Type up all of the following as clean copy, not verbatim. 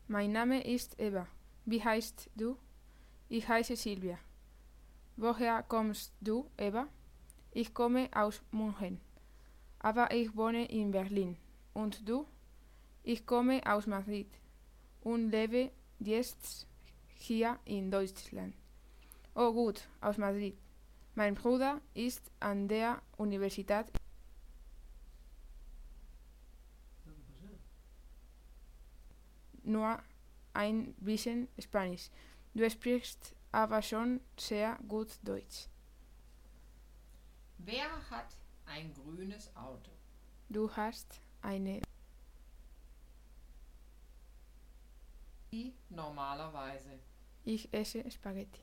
Mein Name ist Eva. Wie heißt du? Ich heiße Silvia. Woher kommst du, Eva? Ich komme aus München, aber ich wohne in Berlin. Und du? Ich komme aus Madrid und lebe jetzt hier in Deutschland. Oh gut, aus Madrid. Mein Bruder ist an der Universität. Nur ein bisschen Spanisch. Du sprichst aber schon sehr gut Deutsch. Wer hat ein grünes Auto? Du hast eine. Wie normalerweise. Ich esse Spaghetti.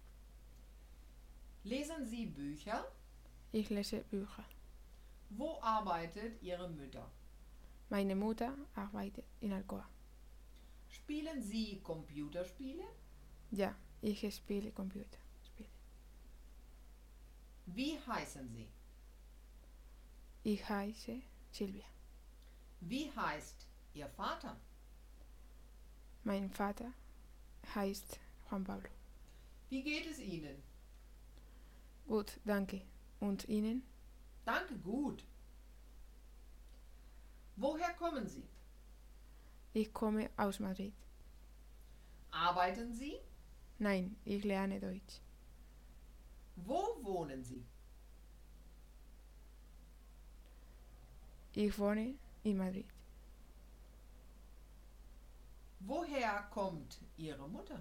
Lesen Sie Bücher? Ich lese Bücher. Wo arbeitet Ihre Mutter? Meine Mutter arbeitet in Alcoa. Spielen Sie Computerspiele? Ja, ich spiele Computerspiele. Wie heißen Sie? Ich heiße Silvia. Wie heißt Ihr Vater? Mein Vater heißt Juan Pablo. Wie geht es Ihnen? Gut, danke. Und Ihnen? Danke, gut. Woher kommen Sie? Ich komme aus Madrid. Arbeiten Sie? Nein, ich lerne Deutsch. Wo wohnen Sie? Ich wohne in Madrid. Woher kommt Ihre Mutter?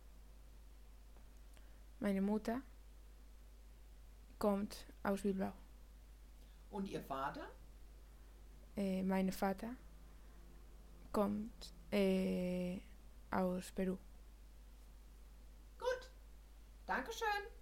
Meine Mutter kommt aus Bilbao. Und Ihr Vater? Mein Vater kommt aus Peru. Gut. Dankeschön.